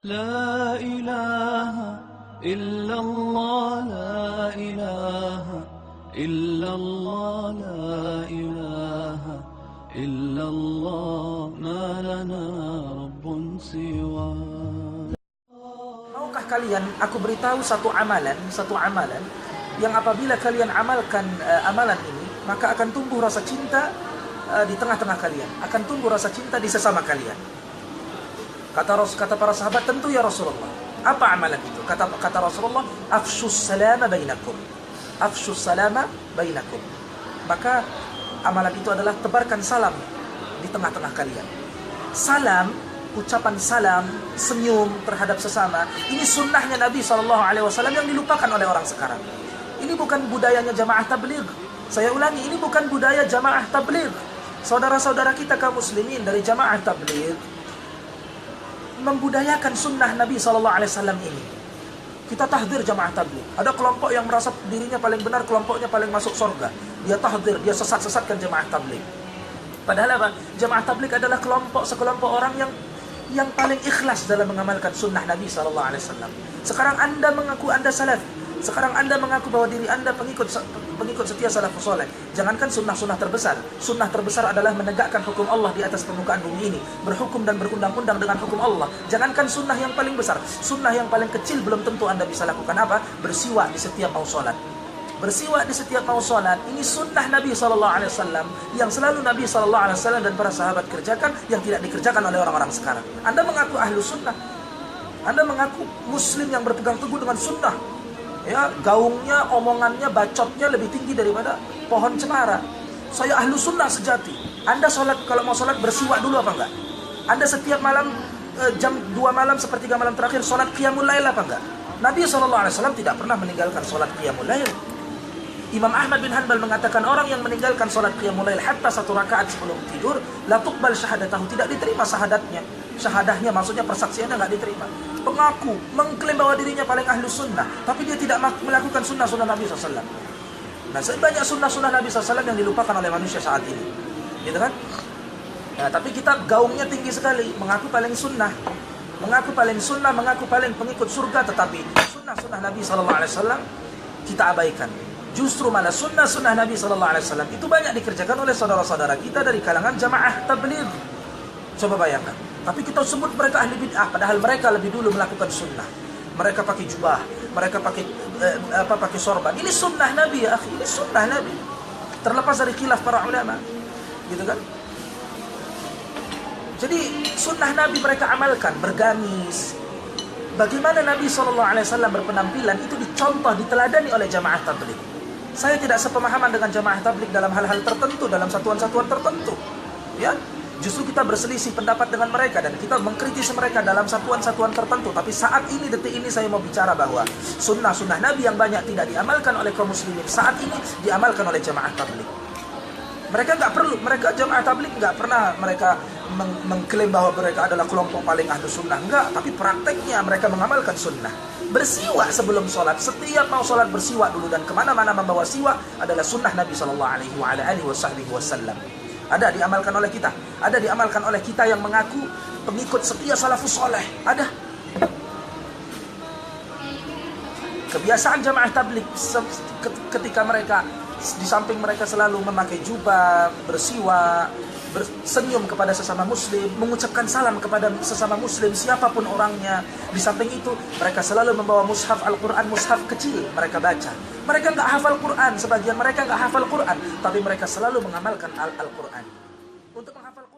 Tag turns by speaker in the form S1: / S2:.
S1: لا إله إلا الله لا إله إلا الله لا إله إلا الله ما لنا رب سوى.
S2: Maukah kalian aku beritahu satu amalan yang apabila kalian amalkan amalan ini, maka akan tumbuh rasa cinta di tengah-tengah kalian, akan tumbuh rasa cinta di sesama kalian. Kata para sahabat, tentu ya Rasulullah. Apa amalan itu? Kata Rasulullah, afshus salama bainakum. Afshus salama bainakum. Maka amalan itu adalah tebarkan salam di tengah-tengah kalian. Salam, ucapan salam, senyum terhadap sesama, ini sunnahnya Nabi SAW yang dilupakan oleh orang sekarang. Ini bukan budayanya jamaah tabligh. Saya ulangi, ini bukan budaya jamaah tabligh. Saudara-saudara kita kaum muslimin dari jamaah tabligh membudayakan sunnah Nabi SAW ini. Kita tahdzir jamaah tabligh. Ada kelompok yang merasa dirinya paling benar, kelompoknya paling masuk surga. Dia tahdzir, dia sesat-sesatkan jamaah tabligh. Padahal apa? Jamaah tabligh adalah sekelompok orang yang paling ikhlas dalam mengamalkan sunnah Nabi SAW. Sekarang Anda mengaku Anda salaf. Sekarang Anda mengaku bahwa diri Anda pengikut setia salafus saleh. Jangankan sunnah-sunnah terbesar. Sunnah terbesar adalah menegakkan hukum Allah di atas permukaan bumi ini, berhukum dan berundang-undang dengan hukum Allah. Jangankan sunnah yang paling besar, sunnah yang paling kecil belum tentu Anda bisa lakukan. Apa? Bersiwak di setiap mau sholat. Bersiwak di setiap mau sholat. Ini sunnah Nabi SAW yang selalu Nabi SAW dan para sahabat kerjakan, yang tidak dikerjakan oleh orang-orang sekarang. Anda mengaku ahlu sunnah, Anda mengaku muslim yang berpegang teguh dengan sunnah. Ya, gaungnya, omongannya, bacotnya lebih tinggi daripada pohon cemara. Saya ahlu sunnah sejati. Anda sholat, kalau mau sholat bersiwak dulu apa enggak? Anda setiap malam jam 2 malam, sepertiga malam terakhir sholat qiyamul lail apa enggak? Nabi SAW tidak pernah meninggalkan sholat qiyamul lail. Imam Ahmad bin Hanbal mengatakan orang yang meninggalkan sholat qiyamul lail hatta 1 rakaat sebelum tidur, la tuqbal syahadatahu, tidak diterima syahadahnya, maksudnya persaksiannya enggak diterima. Pengaku, mengklaim bahwa dirinya paling ahlu sunnah, tapi dia tidak melakukan sunnah-sunnah Nabi SAW. Nah, banyak sunnah-sunnah Nabi SAW yang dilupakan oleh manusia saat ini, gitu kan? Nah, tapi kita gaungnya tinggi sekali, mengaku paling sunnah, mengaku paling pengikut surga, tetapi sunnah-sunnah Nabi SAW kita abaikan. Justru malah sunnah-sunnah Nabi SAW itu banyak dikerjakan oleh saudara-saudara kita dari kalangan jamaah tabligh. Coba bayangkan. Tapi kita sebut mereka ahli bid'ah, padahal mereka lebih dulu melakukan sunnah. Mereka pakai jubah, mereka pakai sorban. Ini sunnah Nabi ya akhi, ini sunnah Nabi. Terlepas dari khilaf para ulama, gitu kan? Jadi sunnah Nabi mereka amalkan, bergamis. Bagaimana Nabi SAW berpenampilan itu dicontoh, diteladani oleh jamaah tabligh. Saya tidak sepemahaman dengan jamaah tabligh dalam hal-hal tertentu, dalam satuan-satuan tertentu, ya. Justru kita berselisih pendapat dengan mereka dan kita mengkritisi mereka dalam satuan-satuan tertentu. Tapi saat ini, detik ini saya mau bicara bahwa sunnah-sunnah Nabi yang banyak tidak diamalkan oleh kaum muslimin saat ini diamalkan oleh jamaah tabligh. Mereka jamaah tabligh nggak pernah mereka mengklaim bahwa mereka adalah kelompok paling ahlu sunnah, enggak. Tapi prakteknya mereka mengamalkan sunnah. Bersiwak sebelum sholat, setiap mau sholat bersiwak dulu, dan kemana-mana membawa siwak adalah sunnah Nabi SAW. Ada diamalkan oleh kita, ada diamalkan oleh kita yang mengaku pengikut setia salafus saleh. Ada. Kebiasaan jamaah tabligh ketika mereka di samping mereka selalu memakai jubah, bersiwak, bersenyum kepada sesama muslim, mengucapkan salam kepada sesama muslim siapapun orangnya. Di samping itu mereka selalu membawa mushaf Al-Quran, mushaf kecil, mereka baca. Mereka nggak hafal Quran, sebagian mereka nggak hafal Quran, tapi mereka selalu mengamalkan Al-Quran. Untuk menghafal